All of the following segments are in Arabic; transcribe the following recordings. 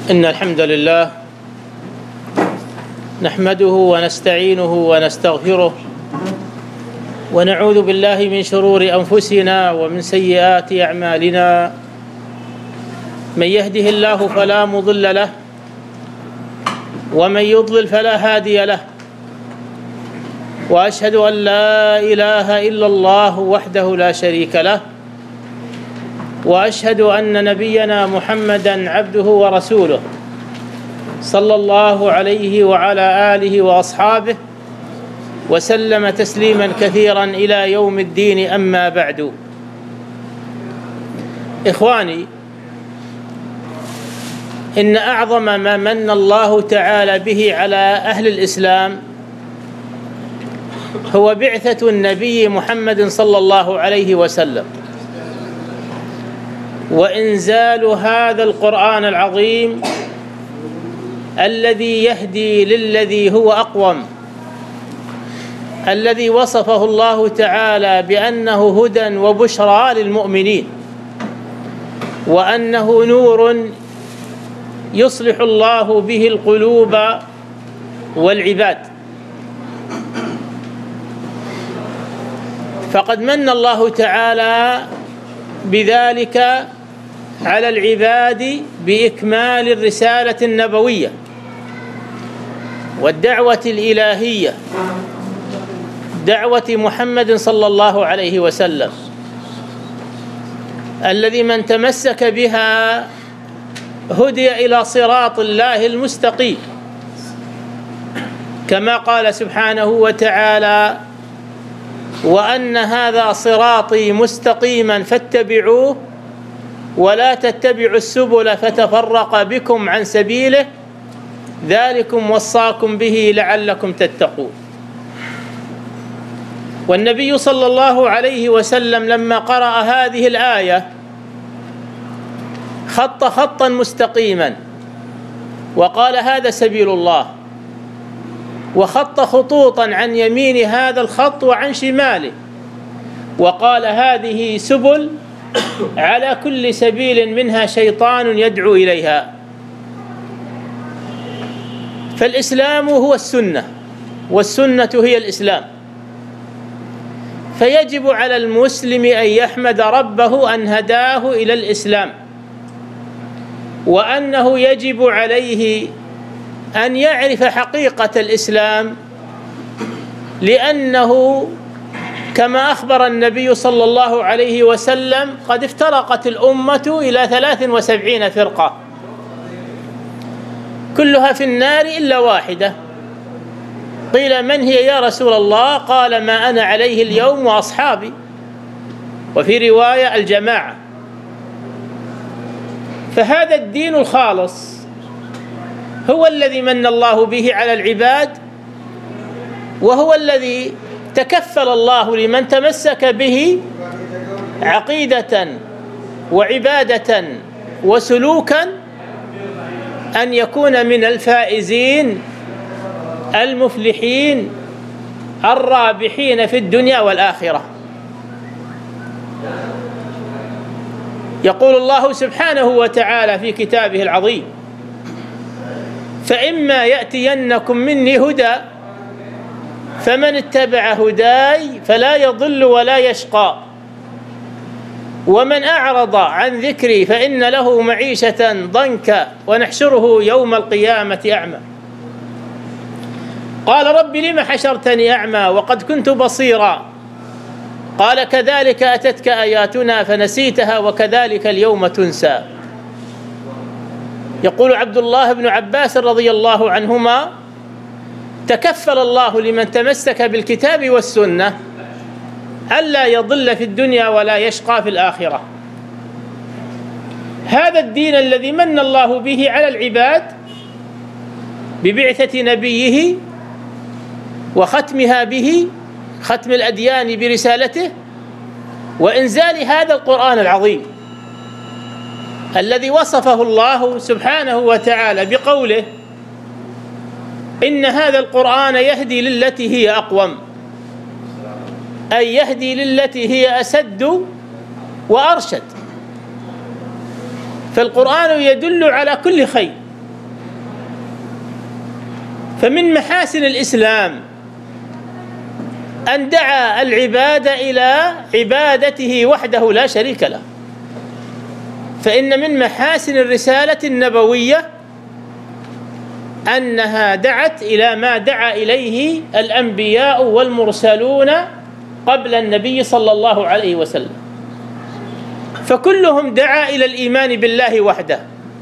إن الحمد لله نحمده ونستعينه ونستغفره ونعوذ بالله من شرور أنفسنا ومن سيئات أعمالنا. من يهده الله فلا مضل له ومن يضلل فلا هادي له، وأشهد أن لا إله إلا الله وحده لا شريك له، وأشهد أن نبينا محمدًا عبده ورسوله صلى الله عليه وعلى آله وأصحابه وسلم تسليمًا كثيرًا إلى يوم الدين. أما بعد، إخواني، إن أعظم ما من الله تعالى به على أهل الإسلام هو بعثة النبي محمد صلى الله عليه وسلم، وإنزال هذا القرآن العظيم الذي يهدي للذي هو أقوم، الذي وصفه الله تعالى بأنه هدى وبشرى للمؤمنين، وأنه نور يصلح الله به القلوب والعباد. فقد من الله تعالى بذلك على العباد بإكمال الرسالة النبوية والدعوة الإلهية، دعوة محمد صلى الله عليه وسلم، الذي من تمسك بها هدي إلى صراط الله المستقيم، كما قال سبحانه وتعالى: وأن هذا صراطي مستقيما فاتبعوه ولا تتبعوا السبل فتفرق بكم عن سبيله ذلكم وصاكم به لعلكم تتقون. والنبي صلى الله عليه وسلم لما قرأ هذه الآية خط خطا مستقيما وقال: هذا سبيل الله، وخط خطوطا عن يمين هذا الخط وعن شماله، وقال: هذه سبل على كل سبيل منها شيطان يدعو إليها. فالإسلام هو السنة، والسنة هي الإسلام، فيجب على المسلم أن يحمد ربه أن هداه إلى الإسلام، وأنه يجب عليه أن يعرف حقيقة الإسلام، لأنه كما أخبر النبي صلى الله عليه وسلم قد افترقت الأمة إلى 73 فرقة كلها في النار إلا واحدة. قيل: من هي يا رسول الله؟ قال: ما أنا عليه اليوم وأصحابي، وفي رواية: الجماعة. فهذا الدين الخالص هو الذي من الله به على العباد، وهو الذي تكفل الله لمن تمسك به عقيدة وعبادة وسلوكا أن يكون من الفائزين المفلحين الرابحين في الدنيا والآخرة. يقول الله سبحانه وتعالى في كتابه العظيم: فإما يأتينكم مني هدى فمن اتبع هداي فلا يضل ولا يشقى، ومن أعرض عن ذكري فإن له معيشة ضنكا ونحشره يوم القيامة أعمى. قال: رب لم حشرتني أعمى وقد كنت بصيرا. قال: كذلك أتتك آياتنا فنسيتها وكذلك اليوم تنسى. يقول عبد الله بن عباس رضي الله عنهما: تكفل الله لمن تمسك بالكتاب والسنة ألا يضل في الدنيا ولا يشقى في الآخرة. هذا الدين الذي من الله به على العباد ببعثة نبيه وختمها به، ختم الأديان برسالته، وإنزال هذا القرآن العظيم الذي وصفه الله سبحانه وتعالى بقوله: إن هذا القرآن يهدي للتي هي أقوم، أي يهدي للتي هي أسد وأرشد. فالقرآن يدل على كل خير، فمن محاسن الإسلام أن دعا العباد إلى عبادته وحده لا شريك له. فإن من محاسن الرسالة النبوية أنها دعت إلى ما دعا إليه الأنبياء والمرسلون قبل النبي صلى الله عليه وسلم، فكلهم دعا إلى الإيمان بالله وحده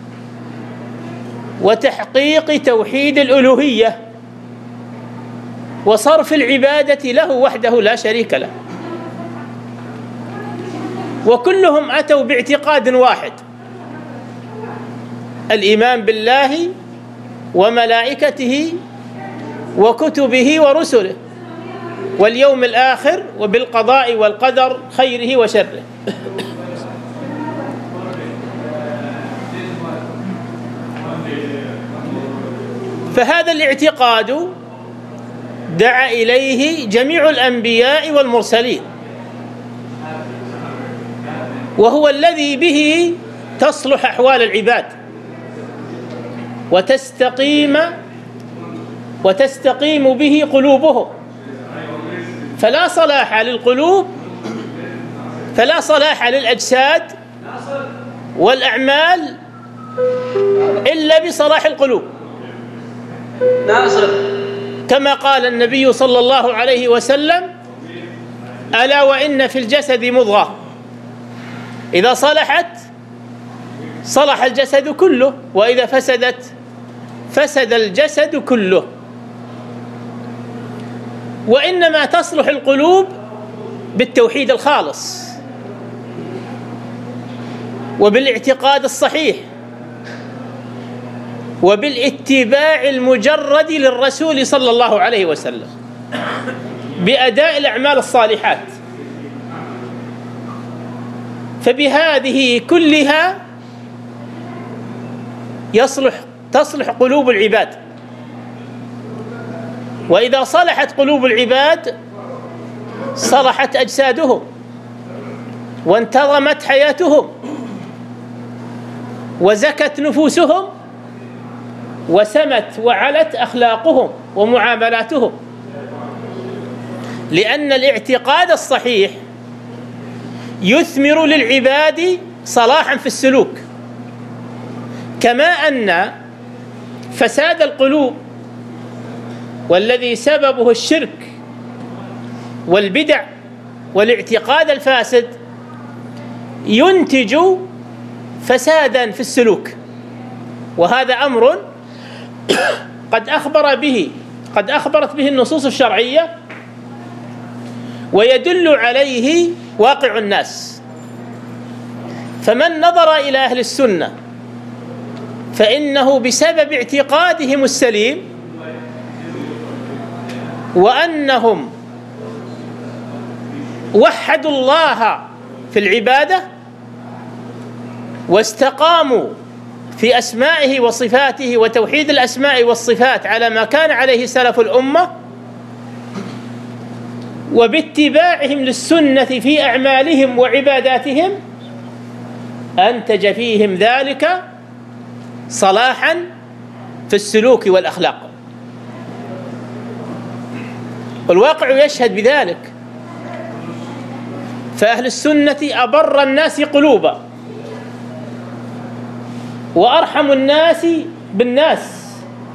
وتحقيق توحيد الألوهية وصرف العبادة له وحده لا شريك له، وكلهم أتوا باعتقاد واحد: الإيمان بالله وملائكته وكتبه ورسله واليوم الآخر وبالقضاء والقدر خيره وشره. فهذا الاعتقاد دعا إليه جميع الأنبياء والمرسلين، وهو الذي به تصلح أحوال العباد وتستقيم به قلوبهم. فلا صلاح للقلوب، فلا صلاح للأجساد والأعمال إلا بصلاح القلوب، كما قال النبي صلى الله عليه وسلم: ألا وإن في الجسد مضغة إذا صلحت صلح الجسد كله، وإذا فسدت فسد الجسد كله. وإنما تصلح القلوب بالتوحيد الخالص وبالاعتقاد الصحيح وبالاتباع المجرد للرسول صلى الله عليه وسلم بأداء الأعمال الصالحات. فبهذه كلها تصلح قلوب العباد، وإذا صلحت قلوب العباد صلحت أجسادهم وانتظمت حياتهم وزكت نفوسهم وسمت وعلت أخلاقهم ومعاملاتهم، لأن الاعتقاد الصحيح يثمر للعباد صلاحا في السلوك، كما أن فساد القلوب والذي سببه الشرك والبدع والاعتقاد الفاسد ينتج فسادا في السلوك. وهذا أمر قد أخبرت به النصوص الشرعية ويدل عليه واقع الناس. فمن نظر إلى أهل السنة فإنه بسبب اعتقادهم السليم وأنهم وحدوا الله في العبادة واستقاموا في أسمائه وصفاته وتوحيد الأسماء والصفات على ما كان عليه سلف الأمة، وباتباعهم للسنة في أعمالهم وعباداتهم أنتج فيهم ذلك صلاحا في السلوك والأخلاق. والواقع يشهد بذلك، فأهل السنة أبر الناس قلوبا وأرحم الناس بالناس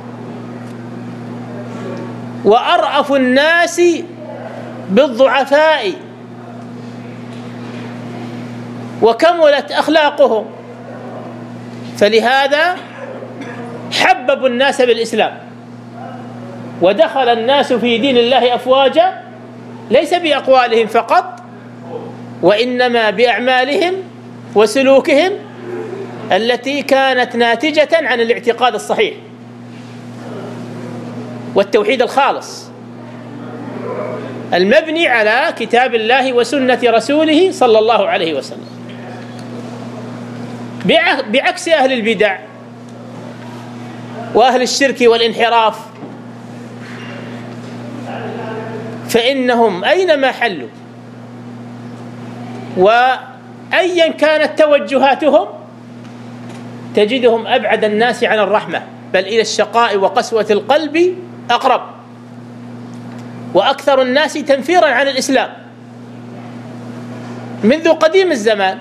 وأرأف الناس بالضعفاء، وكملت أخلاقهم، فلهذا حببوا الناس بالإسلام ودخل الناس في دين الله أفواجا، ليس بأقوالهم فقط وإنما بأعمالهم وسلوكهم التي كانت ناتجة عن الاعتقاد الصحيح والتوحيد الخالص المبني على كتاب الله وسنة رسوله صلى الله عليه وسلم، بعكس أهل البدع وأهل الشرك والانحراف، فإنهم أينما حلوا وأيا كانت توجهاتهم تجدهم أبعد الناس عن الرحمة، بل إلى الشقاء وقسوة القلب أقرب وأكثر الناس تنفيرا عن الإسلام منذ قديم الزمان.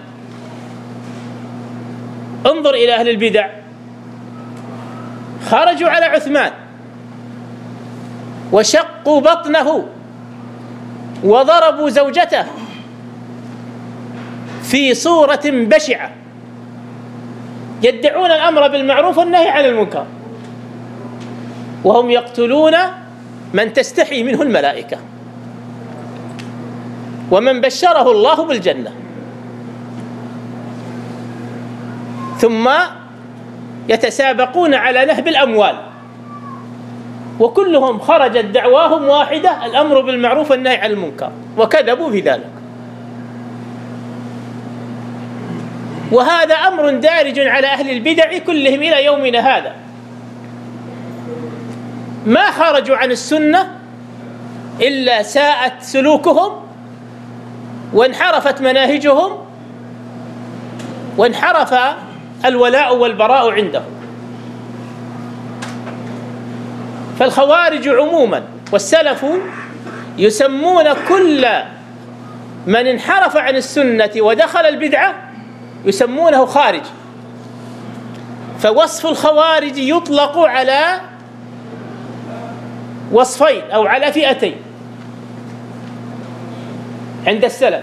انظر إلى أهل البدع، خرجوا على عثمان وشقوا بطنه وضربوا زوجته في صورة بشعة، يدعون الأمر بالمعروف والنهي عن المنكر، وهم يقتلون من تستحي منه الملائكة ومن بشره الله بالجنة، ثم يتسابقون على نهب الأموال، وكلهم خرجت دعواهم واحدة: الأمر بالمعروف والنهي عن المنكر، وكذبوا في ذلك. وهذا أمر دارج على أهل البدع كلهم إلى يومنا هذا، ما خرجوا عن السنة إلا ساءت سلوكهم وانحرفت مناهجهم وانحرف الولاء والبراء عندهم. فالخوارج عموما والسلف يسمون كل من انحرف عن السنة ودخل البدعة يسمونه خارج. فوصف الخوارج يطلق على وصفين أو على فئتين عند السلف،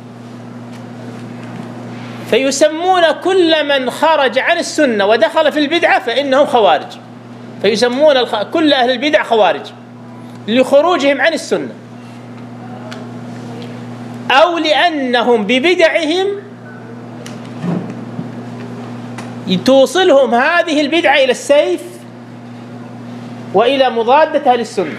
فيسمون كل من خرج عن السنة ودخل في البدعة فإنهم خوارج، فيسمون كل أهل البدع خوارج لخروجهم عن السنة، أو لأنهم ببدعهم توصلهم هذه البدعة إلى السيف وإلى مضادة أهل السنة.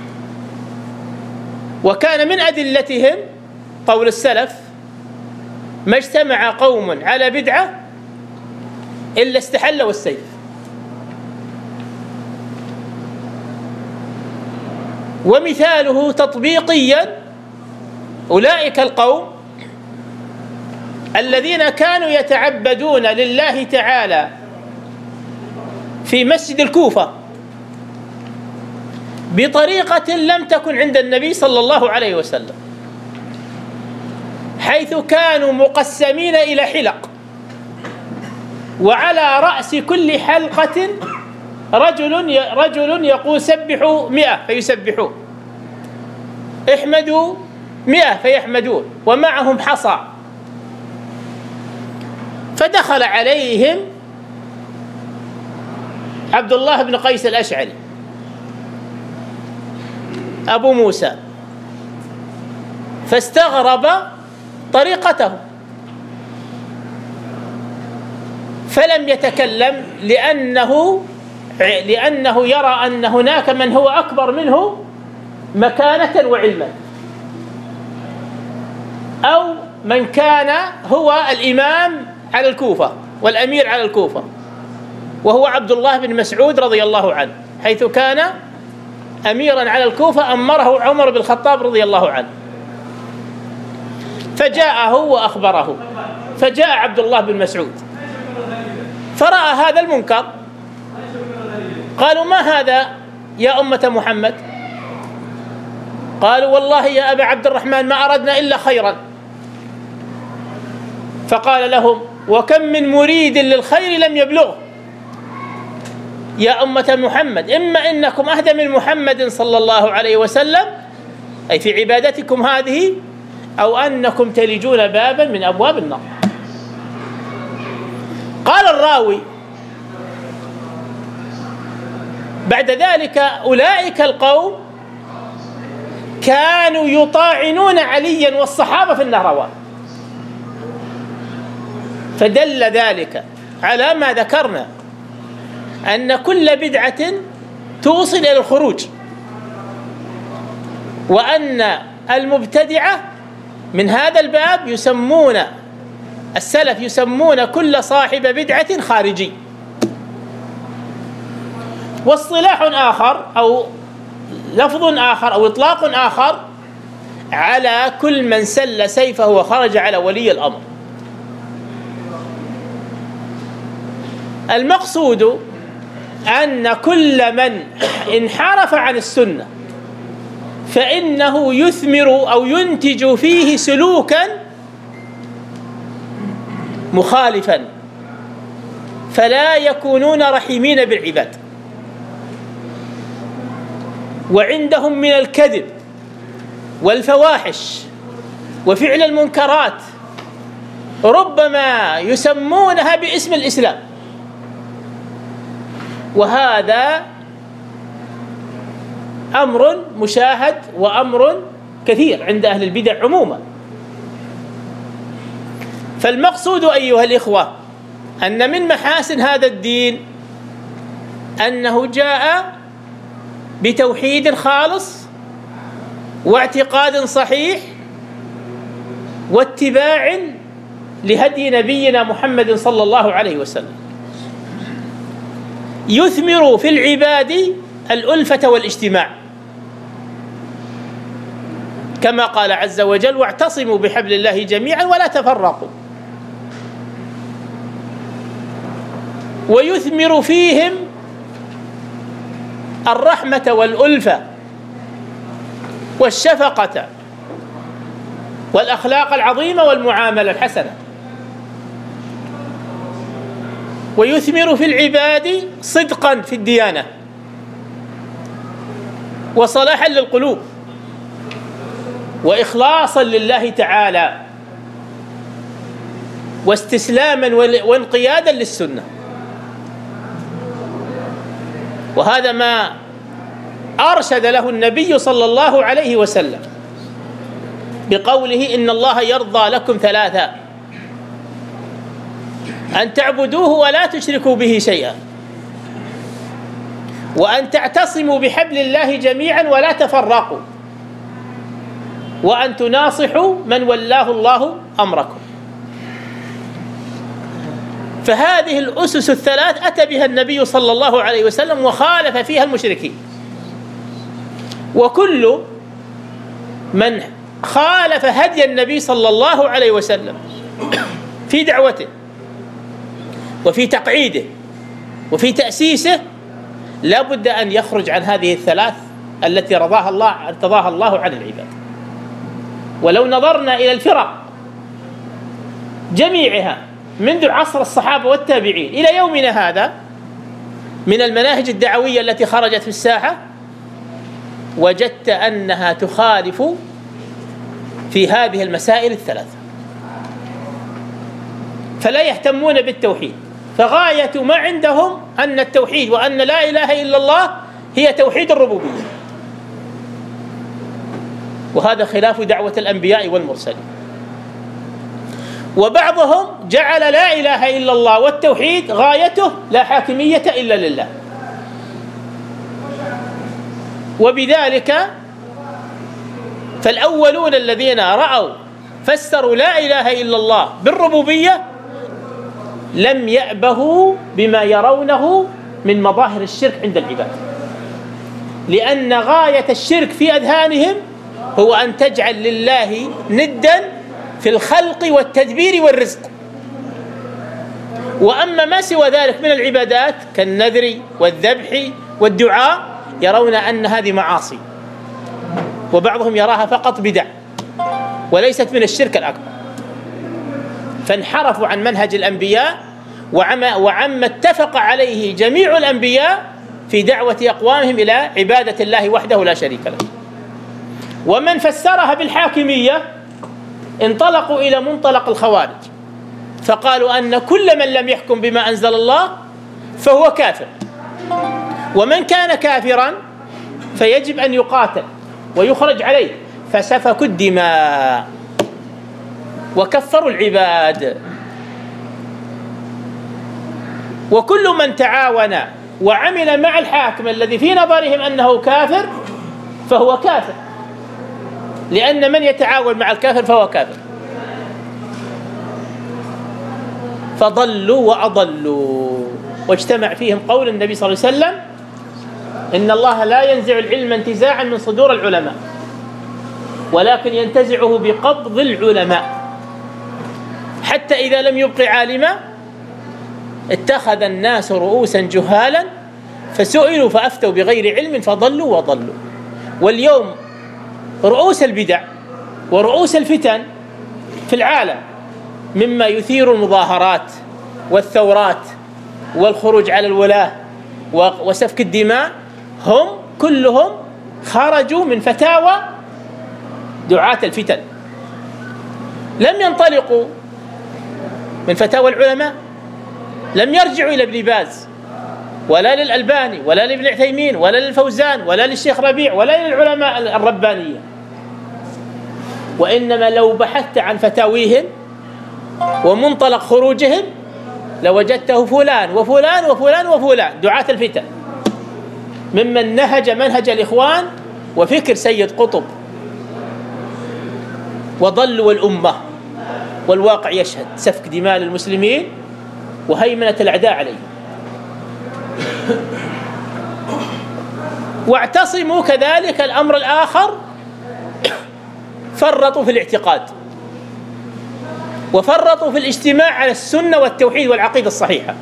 وكان من أدلتهم قول السلف: ما اجتمع قوم على بدعة إلا استحلوا السيف. ومثاله تطبيقيا أولئك القوم الذين كانوا يتعبدون لله تعالى في مسجد الكوفة بطريقة لم تكن عند النبي صلى الله عليه وسلم، حيث كانوا مقسمين إلى حلق، وعلى رأس كل حلقة رجل يقول سبحوا 100 فيسبحون، احمدوا 100 فيحمدون، ومعهم حصى. فدخل عليهم عبد الله بن قيس الأشعري أبو موسى فاستغرب طريقته فلم يتكلم، لأنه يرى أن هناك من هو أكبر منه مكانة وعلما، أو من كان هو الإمام على الكوفة والأمير على الكوفة، وهو عبد الله بن مسعود رضي الله عنه، حيث كان أميرا على الكوفة أمره عمر بن الخطاب رضي الله عنه. فجاءه وأخبره، فجاء عبد الله بن مسعود فرأى هذا المنكر، قالوا: ما هذا يا أمة محمد؟ قالوا: والله يا أبا عبد الرحمن ما أردنا إلا خيرا. فقال لهم: وكم من مريد للخير لم يبلغه. يا أمة محمد، إما إنكم أهدى من محمد صلى الله عليه وسلم أي في عبادتكم هذه، أو أنكم تلجون بابا من أبواب النار. قال الراوي: بعد ذلك أولئك القوم كانوا يطاعنون عليا والصحابة في النهروان، فدل ذلك على ما ذكرنا أن كل بدعة توصل إلى الخروج، وأن المبتدعة من هذا الباب يسمون السلف يسمون كل صاحب بدعة خارجي. واصطلاح آخر أو لفظ آخر أو إطلاق آخر على كل من سل سيفه وخرج على ولي الأمر. المقصود أن كل من انحرف عن السنة فإنه يثمر أو ينتج فيه سلوكا مخالفا، فلا يكونون رحيمين بالعباد، وعندهم من الكذب والفواحش وفعل المنكرات ربما يسمونها باسم الإسلام، وهذا أمر مشاهد وأمر كثير عند أهل البدع عموما. فالمقصود أيها الإخوة أن من محاسن هذا الدين أنه جاء بتوحيد خالص واعتقاد صحيح واتباع لهدي نبينا محمد صلى الله عليه وسلم، يثمر في العباد الألفة والاجتماع، كما قال عز وجل: واعتصموا بحبل الله جميعا ولا تفرقوا. ويثمر فيهم الرحمة والألفة والشفقة والأخلاق العظيمة والمعاملة الحسنة. ويثمر في العباد صدقا في الديانة وصلاحا للقلوب وإخلاصا لله تعالى واستسلاما وانقيادا للسنة. وهذا ما أرشد له النبي صلى الله عليه وسلم بقوله: إن الله يرضى لكم ثلاثا: أن تعبدوه ولا تشركوا به شيئا، وأن تعتصموا بحبل الله جميعا ولا تفرقوا، وأن تناصحوا من ولاه الله أمركم. فهذه الأسس الثلاث أتى بها النبي صلى الله عليه وسلم وخالف فيها المشركين. وكل من خالف هدي النبي صلى الله عليه وسلم في دعوته وفي تقعيده وفي تأسيسه لا بد أن يخرج عن هذه الثلاث التي ارتضاها الله عن العباد. ولو نظرنا إلى الفرق جميعها منذ عصر الصحابة والتابعين إلى يومنا هذا من المناهج الدعوية التي خرجت في الساحة، وجدت أنها تخالف في هذه المسائل الثلاثة، فلا يهتمون بالتوحيد، فغاية ما عندهم أن التوحيد وأن لا إله إلا الله هي توحيد الربوبية، وهذا خلاف دعوة الأنبياء والمرسلين. وبعضهم جعل لا إله إلا الله والتوحيد غايته لا حاكمية إلا لله، وبذلك فالأولون الذين رأوا فسروا لا إله إلا الله بالربوبية لم يأبهوا بما يرونه من مظاهر الشرك عند العباد، لأن غاية الشرك في أذهانهم هو أن تجعل لله ندا في الخلق والتدبير والرزق. وأما ما سوى ذلك من العبادات كالنذر والذبح والدعاء يرون أن هذه معاصي، وبعضهم يراها فقط بدع وليست من الشرك الأكبر، فانحرفوا عن منهج الأنبياء وعما اتفق عليه جميع الأنبياء في دعوة أقوامهم إلى عبادة الله وحده لا شريك له. ومن فسرها بالحاكمية انطلقوا إلى منطلق الخوارج، فقالوا أن كل من لم يحكم بما أنزل الله فهو كافر، ومن كان كافرا فيجب أن يقاتل ويخرج عليه، فسفكوا الدماء وكفروا العباد. وكل من تعاون وعمل مع الحاكم الذي في نظرهم أنه كافر فهو كافر، لأن من يتعاون مع الكافر فهو كافر. فضلوا وأضلوا، واجتمع فيهم قول النبي صلى الله عليه وسلم: إن الله لا ينزع العلم انتزاعا من صدور العلماء، ولكن ينتزعه بقبض العلماء، حتى إذا لم يبق عالما اتخذ الناس رؤوسا جهالا فسئلوا فأفتوا بغير علم فضلوا وضلوا. واليوم رؤوس البدع ورؤوس الفتن في العالم مما يثير المظاهرات والثورات والخروج على الولاة وسفك الدماء هم كلهم خرجوا من فتاوى دعاة الفتن، لم ينطلقوا من فتاوى العلماء، لم يرجعوا إلى ابن باز ولا للألباني ولا لابن عثيمين ولا للفوزان ولا للشيخ ربيع ولا للعلماء الربانية، وإنما لو بحثت عن فتاويهم ومنطلق خروجهم لوجدته فلان وفلان وفلان وفلان دعاة الفتن ممن نهج منهج الإخوان وفكر سيد قطب وضلوا الأمة، والواقع يشهد سفك دماء المسلمين وهيمنة الأعداء عليهم. واعتصموا كذلك الأمر الآخر، فرطوا في الاعتقاد وفرطوا في الاجتماع على السنة والتوحيد والعقيدة الصحيحة،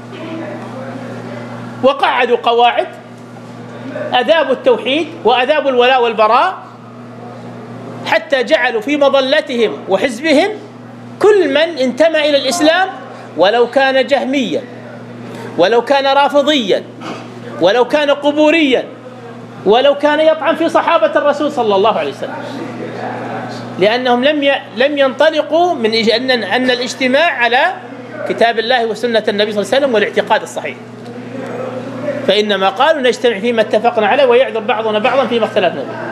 وقعدوا قواعد أذاب التوحيد وأذاب الولاء والبراء، حتى جعلوا في مظلتهم وحزبهم كل من انتمى إلى الإسلام ولو كان جهميا ولو كان رافضيا ولو كان قبوريا ولو كان يطعن في صحابة الرسول صلى الله عليه وسلم، لأنهم لم ينطلقوا من أن الاجتماع على كتاب الله وسنة النبي صلى الله عليه وسلم والاعتقاد الصحيح، فإنما قالوا نجتمع فيما اتفقنا عليه ويعذر بعضنا بعضا فيما اختلفنا به.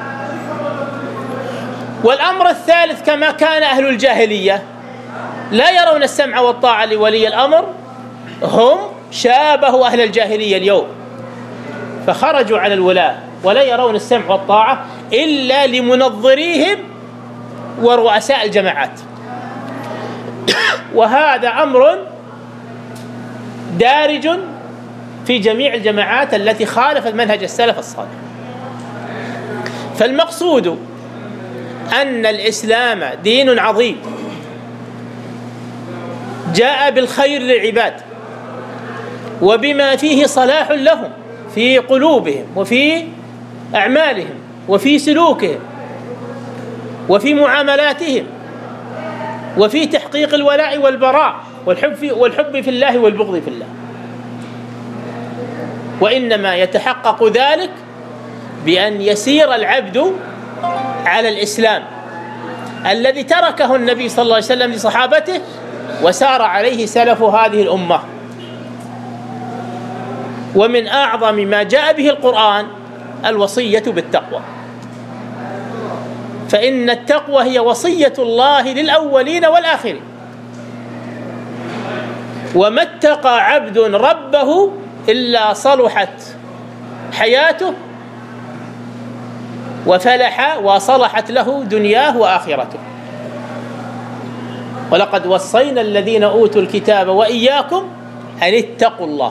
والأمر الثالث، كما كان أهل الجاهلية لا يرون السمع والطاعة لولي الأمر، هم شابهوا أهل الجاهلية اليوم فخرجوا على الولاة ولا يرون السمع والطاعة إلا لمنظريهم ورؤساء الجماعات. وهذا أمر دارج في جميع الجماعات التي خالفت منهج السلف الصالح. فالمقصود أن الإسلام دين عظيم جاء بالخير للعباد وبما فيه صلاح لهم في قلوبهم وفي أعمالهم وفي سلوكهم وفي معاملاتهم وفي تحقيق الولاء والبراء والحب في الله والبغض في الله، وإنما يتحقق ذلك بأن يسير العبد على الإسلام الذي تركه النبي صلى الله عليه وسلم لصحابته وسار عليه سلف هذه الأمة. ومن أعظم ما جاء به القرآن الوصية بالتقوى، فإن التقوى هي وصية الله للأولين والآخرين. وما اتقى عبد ربه إلا صلحت حياته وفلح وصلحت له دنياه وآخرته. ولقد وصينا الذين أوتوا الكتاب وإياكم أن اتقوا الله.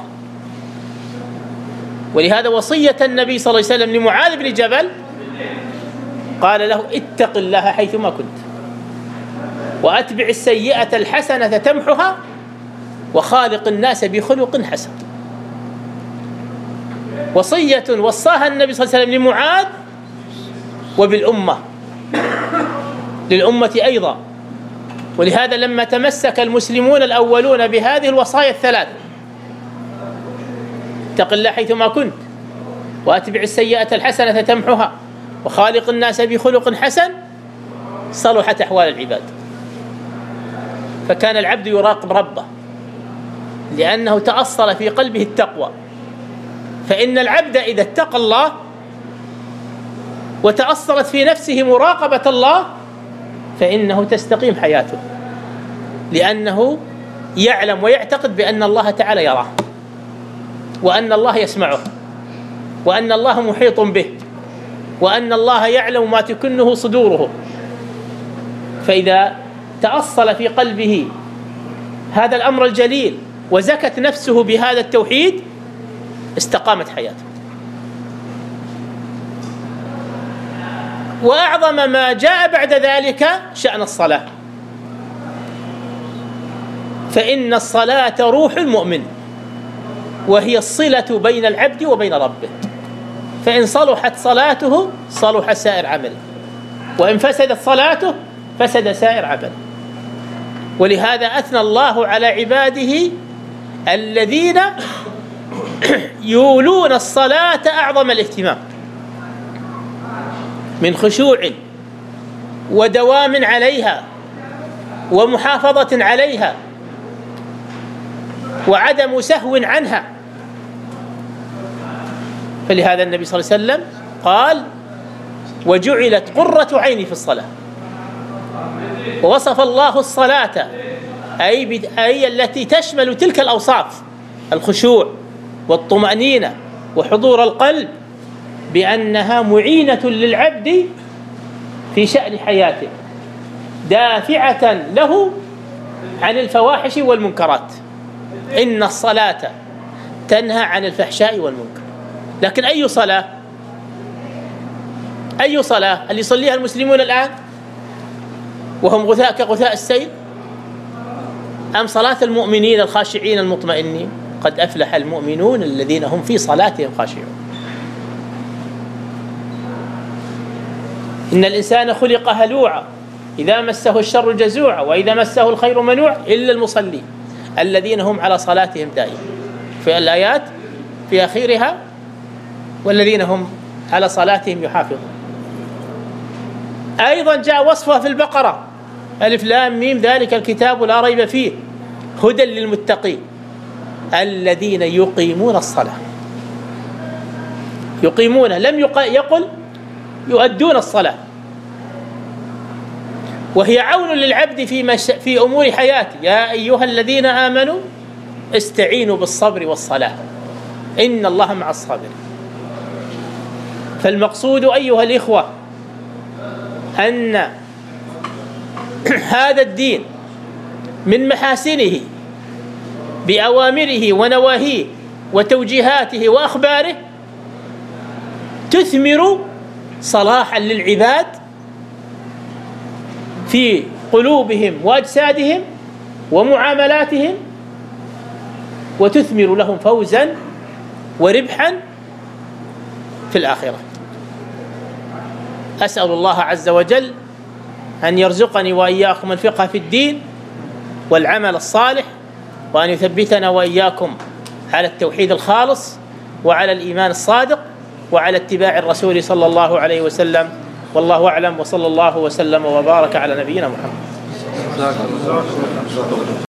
ولهذا وصية النبي صلى الله عليه وسلم لمعاذ بن جبل قال له اتق الله حيثما كنت وأتبع السيئة الحسنة تمحها وخالق الناس بخلق حسن. وصية وصاها النبي صلى الله عليه وسلم لمعاذ وبالأمة للأمة أيضا. ولهذا لما تمسك المسلمون الأولون بهذه الوصايا الثلاث، اتق الله حيثما كنت وأتبع السيئة الحسنة تمحها وخالق الناس بخلق حسن، صلحت أحوال العباد. فكان العبد يراقب ربه لأنه تأصل في قلبه التقوى. فإن العبد إذا اتقى الله وتأصلت في نفسه مراقبة الله فإنه تستقيم حياته، لأنه يعلم ويعتقد بأن الله تعالى يراه وأن الله يسمعه وأن الله محيط به وأن الله يعلم ما تكنه صدوره. فإذا تأصل في قلبه هذا الأمر الجليل وزكت نفسه بهذا التوحيد استقامت حياته. وأعظم ما جاء بعد ذلك شأن الصلاة، فإن الصلاة روح المؤمن وهي الصلة بين العبد وبين ربه، فإن صلحت صلاته صلح سائر عمله، وإن فسدت صلاته فسد سائر عمله. ولهذا أثنى الله على عباده الذين يولون الصلاة أعظم الاهتمام من خشوع ودوام عليها ومحافظة عليها وعدم سهو عنها. فلهذا النبي صلى الله عليه وسلم قال: وجعلت قرة عيني في الصلاة. ووصف الله الصلاة أي التي تشمل تلك الأوصاف، الخشوع والطمأنينة وحضور القلب، بأنها معينة للعبد في شأن حياته، دافعة له عن الفواحش والمنكرات. إن الصلاة تنهى عن الفحشاء والمنكر. لكن أي صلاة؟ أي صلاة اللي يصليها المسلمون الآن وهم غثاء كغثاء السيل؟ أم صلاة المؤمنين الخاشعين المطمئنين؟ قد أفلح المؤمنون الذين هم في صلاتهم خاشعون. إن الإنسان خلق هلوعا إذا مسه الشر جزوعا وإذا مسه الخير منوعا إلا المصلين الذين هم على صلاتهم دائما. في الآيات في آخرها: والذين هم على صلاتهم يحافظون. أيضا جاء وصفها في البقرة: ألف لام ميم ذلك الكتاب لا ريب فيه هدى للمتقين الذين يقيمون الصلاة. يقيمون، لم يقل يؤدون الصلاة، وهي عون للعبد في أمور حياته. يا أيها الذين آمنوا استعينوا بالصبر والصلاة إن الله مع الصابرين. فالمقصود أيها الإخوة أن هذا الدين من محاسنه بأوامره ونواهيه وتوجيهاته وأخباره تثمر صلاحا للعباد في قلوبهم وأجسادهم ومعاملاتهم، وتثمر لهم فوزا وربحا في الآخرة. أسأل الله عز وجل أن يرزقني وإياكم الفقه في الدين والعمل الصالح، وأن يثبتنا وإياكم على التوحيد الخالص وعلى الإيمان الصادق وعلى اتباع الرسول صلى الله عليه وسلم. والله أعلم، وصلى الله وسلم وبارك على نبينا محمد.